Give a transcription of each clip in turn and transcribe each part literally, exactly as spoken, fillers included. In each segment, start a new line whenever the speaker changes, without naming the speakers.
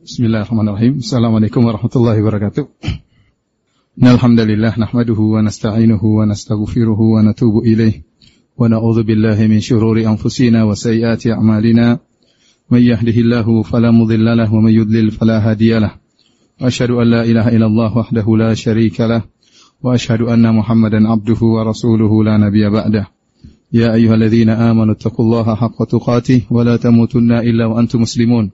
Bismillahirrahmanirrahim. Assalamualaikum warahmatullahi wabarakatuh. Alhamdulillah nahmaduhu wa nasta'inuhu wa nastaghfiruhu wa natubu ilaih wa na'udzu billahi min syururi anfusina wa sayyiati a'malina. May yahdihillahu fala mudilla lahu wa may yudlil fala hadiyalah. Wa asyhadu an la ilaha illallah wahdahu la syarika lah wa asyhadu anna Muhammadan abduhu wa rasuluhu la nabiyya ba'dah. Ya ayyuhalladzina amanu taqullaha haqqa tuqatih wa la tamutunna illa wa antum muslimun.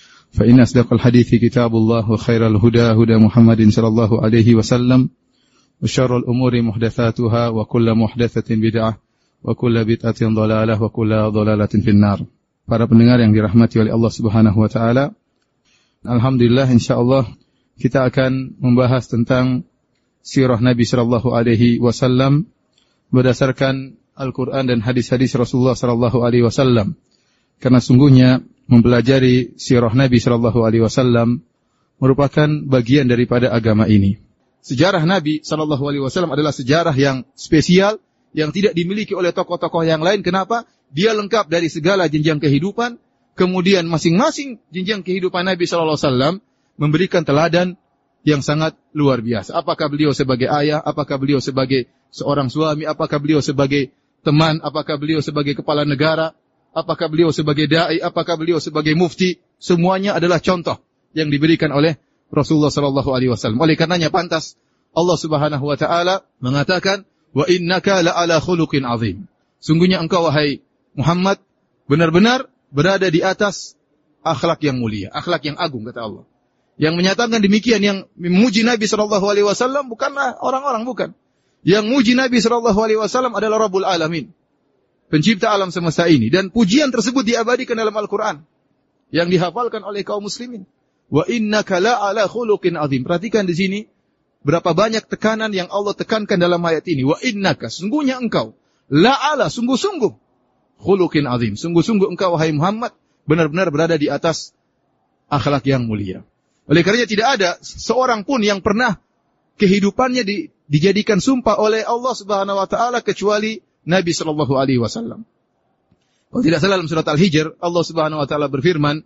فإن أصدق الحديث كتاب الله وخير الهدى هدى محمد صلى الله عليه وسلم وشر الأمور محدثاتها وكل محدثة بدعة وكل بدعة ضلالة وكل ضلالة في النار. Para pendengar yang dirahmati oleh Allah Subhanahu wa taala, alhamdulillah insyaallah kita akan membahas tentang sirah Nabi sallallahu alaihi wasallam berdasarkan Al-Qur'an dan hadis-hadis Rasulullah sallallahu alaihi wasallam. Karena sungguhnya mempelajari sirah Nabi sallallahu alaihi wasallam merupakan bagian daripada agama ini. Sejarah Nabi sallallahu alaihi wasallam adalah sejarah yang spesial yang tidak dimiliki oleh tokoh-tokoh yang lain. Kenapa? Dia lengkap dari segala jenjang kehidupan. Kemudian masing-masing jenjang kehidupan Nabi sallallahu alaihi wasallam memberikan teladan yang sangat luar biasa. Apakah beliau sebagai ayah, apakah beliau sebagai seorang suami, apakah beliau sebagai teman, apakah beliau sebagai kepala negara, apakah beliau sebagai da'i, apakah beliau sebagai mufti, semuanya adalah contoh yang diberikan oleh Rasulullah sallallahu alaihi wasallam. Oleh karenanya pantas Allah Subhanahu wa taala mengatakan, "Wa innaka la'ala khuluqin 'azim." Sungguhnya engkau wahai Muhammad benar-benar berada di atas akhlak yang mulia, akhlak yang agung kata Allah. Yang menyatakan demikian, yang memuji Nabi sallallahu alaihi wasallam bukanlah orang-orang, bukan. Yang memuji Nabi sallallahu alaihi wasallam adalah Rabbul Alamin, pencipta alam semesta ini, dan pujian tersebut diabadikan dalam Al-Quran yang dihafalkan oleh kaum muslimin. Wa innaka la'ala khuluqin 'azim. Perhatikan di sini berapa banyak tekanan yang Allah tekankan dalam ayat ini. Wa innaka, sungguhnya engkau, la'ala, sungguh-sungguh, khuluqin 'azim. Sungguh-sungguh engkau wahai Muhammad benar-benar berada di atas akhlak yang mulia. Oleh karenanya tidak ada seorang pun yang pernah kehidupannya di, dijadikan sumpah oleh Allah Subhanahu wa taala kecuali Nabi sallallahu alaihi wasallam. Kalau tidak salah dalam surat Al-Hijr, Allah Subhanahu wa taala berfirman,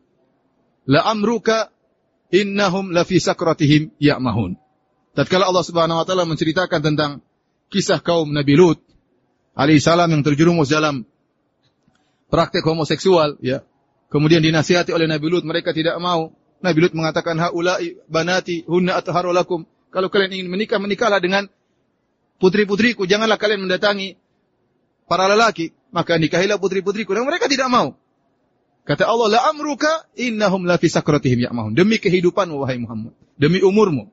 "La amruka innahum la fi sakratihim ya'mahun." Tatkala Allah Subhanahu wa taala menceritakan tentang kisah kaum Nabi Lut alaihi salam yang terjerumus dalam praktek homoseksual, ya. Kemudian dinasihati oleh Nabi Lut, mereka tidak mau. Nabi Lut mengatakan, "Haula'i banati hunna atharu lakum." Kalau kalian ingin menikah, menikahlah dengan putri-putriku, janganlah kalian mendatangi para lelaki, maka nikahilah putri-putriku. Dan mereka tidak mau. Kata Allah, la amruka innahum la fi sakratihim ya'mahun. Demi kehidupanmu wahai Muhammad, demi umurmu.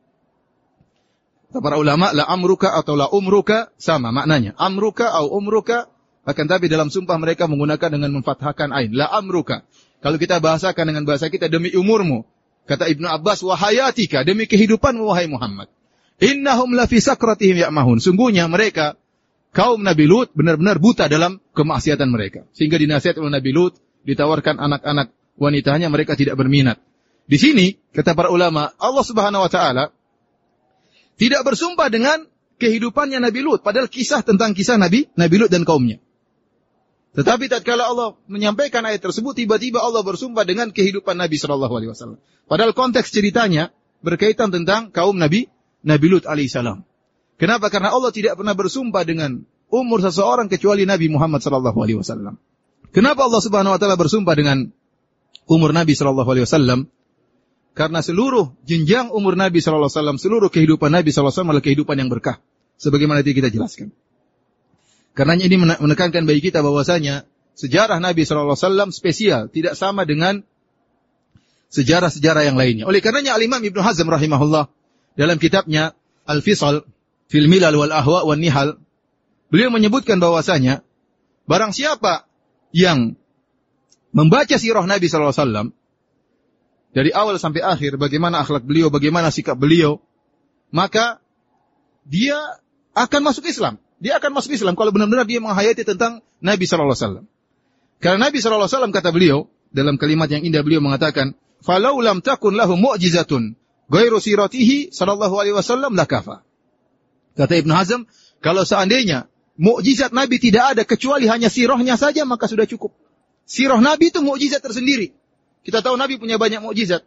Kata para ulama, la amruka atau la umruka sama maknanya. Amruka atau umruka, akan tapi dalam sumpah mereka menggunakan dengan memfathahkan ain. La amruka. Kalau kita bahasakan dengan bahasa kita, demi umurmu. Kata Ibnu Abbas, wa hayatika, demi kehidupanmu wahai Muhammad. Innahum la fi sakratihim ya'mahun. Sungguhnya mereka kaum Nabi Lut benar-benar buta dalam kemaksiatan mereka. Sehingga dinasihat oleh Nabi Lut, ditawarkan anak-anak wanitanya, mereka tidak berminat. Di sini, kata para ulama, Allah Subhanahu wa taala tidak bersumpah dengan kehidupannya Nabi Lut, padahal kisah tentang kisah Nabi Nabi Lut dan kaumnya. Tetapi tatkala Allah menyampaikan ayat tersebut, tiba-tiba Allah bersumpah dengan kehidupan Nabi sallallahu alaihi wasallam. Padahal konteks ceritanya berkaitan tentang kaum Nabi Nabi Lut alaihi salam. Kenapa? Karena Allah tidak pernah bersumpah dengan umur seseorang kecuali Nabi Muhammad sallallahu alaihi wasallam. Kenapa Allah Subhanahu wa taala bersumpah dengan umur Nabi sallallahu alaihi wasallam? Karena seluruh jenjang umur Nabi sallallahu alaihi wasallam, seluruh kehidupan Nabi sallallahu alaihi wasallam adalah kehidupan yang berkah. Sebagaimana tadi kita jelaskan. Karena ini menekankan bagi kita bahwasanya sejarah Nabi sallallahu alaihi wasallam spesial, tidak sama dengan sejarah-sejarah yang lainnya. Oleh karenanya Al-Imam Ibnu Hazm rahimahullah dalam kitabnya Al-Fisal fil Milal wal Ahwa wan Nihal, beliau menyebutkan bahwasanya barang siapa yang membaca sirah Nabi sallallahu alaihi wasallam dari awal sampai akhir, bagaimana akhlak beliau, bagaimana sikap beliau, maka dia akan masuk Islam. Dia akan masuk Islam kalau benar-benar dia menghayati tentang Nabi sallallahu alaihi wasallam. Karena Nabi sallallahu alaihi wasallam kata beliau dalam kalimat yang indah, beliau mengatakan, "Falau lam takun lahu mu'jizatun ghairu siratihi sallallahu alaihi wasallam lakafa." Kata Ibnu Hazm, kalau seandainya mukjizat Nabi tidak ada kecuali hanya sirahnya saja, maka sudah cukup. Sirah Nabi itu mukjizat tersendiri. Kita tahu Nabi punya banyak mukjizat.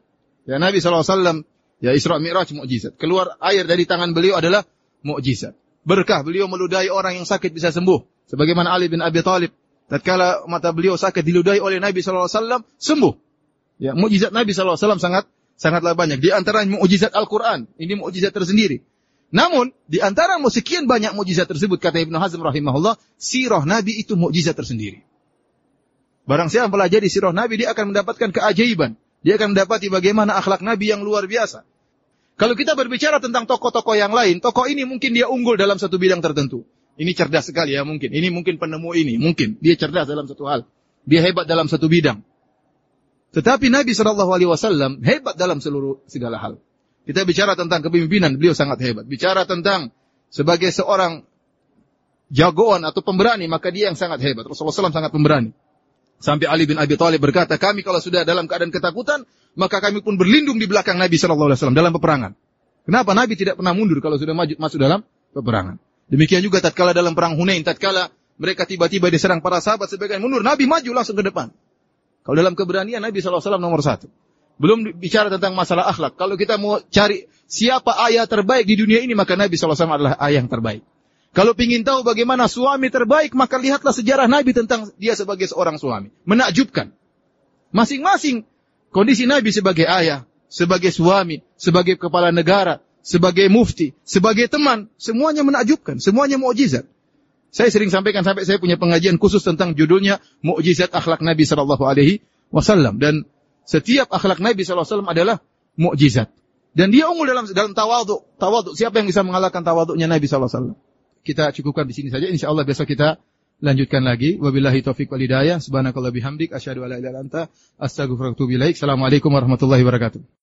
Ya, Nabi sallallahu alaihi wasallam, ya Isra Mi'raj mukjizat. Keluar air dari tangan beliau adalah mukjizat. Berkah, beliau meludahi orang yang sakit bisa sembuh. Sebagaimana Ali bin Abi Thalib, tatkala mata beliau sakit diludahi oleh Nabi sallallahu alaihi wasallam, sembuh. Ya, mukjizat Nabi sallallahu alaihi wasallam sangat sangatlah banyak. Di antara mukjizat Al-Qur'an, ini mukjizat tersendiri. Namun, di antara sekian banyak mukjizat tersebut, kata Ibnu Hazm rahimahullah, sirah Nabi itu mukjizat tersendiri. Barang siapa mempelajari sirah Nabi, dia akan mendapatkan keajaiban. Dia akan mendapati bagaimana akhlak Nabi yang luar biasa. Kalau kita berbicara tentang tokoh-tokoh yang lain, tokoh ini mungkin dia unggul dalam satu bidang tertentu. Ini cerdas sekali ya mungkin. Ini mungkin penemu ini. Mungkin. Dia cerdas dalam satu hal. Dia hebat dalam satu bidang. Tetapi Nabi shallallahu alaihi wasallam hebat dalam seluruh segala hal. Kita bicara tentang kepemimpinan, beliau sangat hebat. Bicara tentang sebagai seorang jagoan atau pemberani, maka dia yang sangat hebat. Rasulullah shallallahu alaihi wasallam sangat pemberani. Sampai Ali bin Abi Thalib berkata, kami kalau sudah dalam keadaan ketakutan, maka kami pun berlindung di belakang Nabi shallallahu alaihi wasallam dalam peperangan. Kenapa? Nabi tidak pernah mundur kalau sudah maju, masuk dalam peperangan. Demikian juga tatkala dalam perang Hunain, tatkala mereka tiba-tiba diserang para sahabat sebagian mundur, Nabi maju langsung ke depan. Kalau dalam keberanian, Nabi shallallahu alaihi wasallam nomor satu. Belum bicara tentang masalah akhlak. Kalau kita mau cari siapa ayah terbaik di dunia ini, maka Nabi shallallahu alaihi wasallam adalah ayah yang terbaik. Kalau ingin tahu bagaimana suami terbaik, maka lihatlah sejarah Nabi tentang dia sebagai seorang suami. Menakjubkan. Masing-masing kondisi Nabi sebagai ayah, sebagai suami, sebagai kepala negara, sebagai mufti, sebagai teman, semuanya menakjubkan, semuanya mukjizat. Saya sering sampaikan sampai saya punya pengajian khusus tentang judulnya Mukjizat Akhlak Nabi sallallahu alaihi wasallam, dan setiap akhlak Nabi sallallahu alaihi wasallam adalah mukjizat. Dan dia unggul dalam dalam tawadhu. Tawadhu, siapa yang bisa mengalahkan tawadhunya Nabi sallallahu alaihi wasallam? Kita cukupkan di sini saja. Insyaallah besok kita lanjutkan lagi. Wabillahi taufiq wal hidayah. Subhanakallah bihamdik asyhadu an la ilaha illa anta astaghfiruka wa atubu ilaik. Assalamualaikum warahmatullahi wabarakatuh.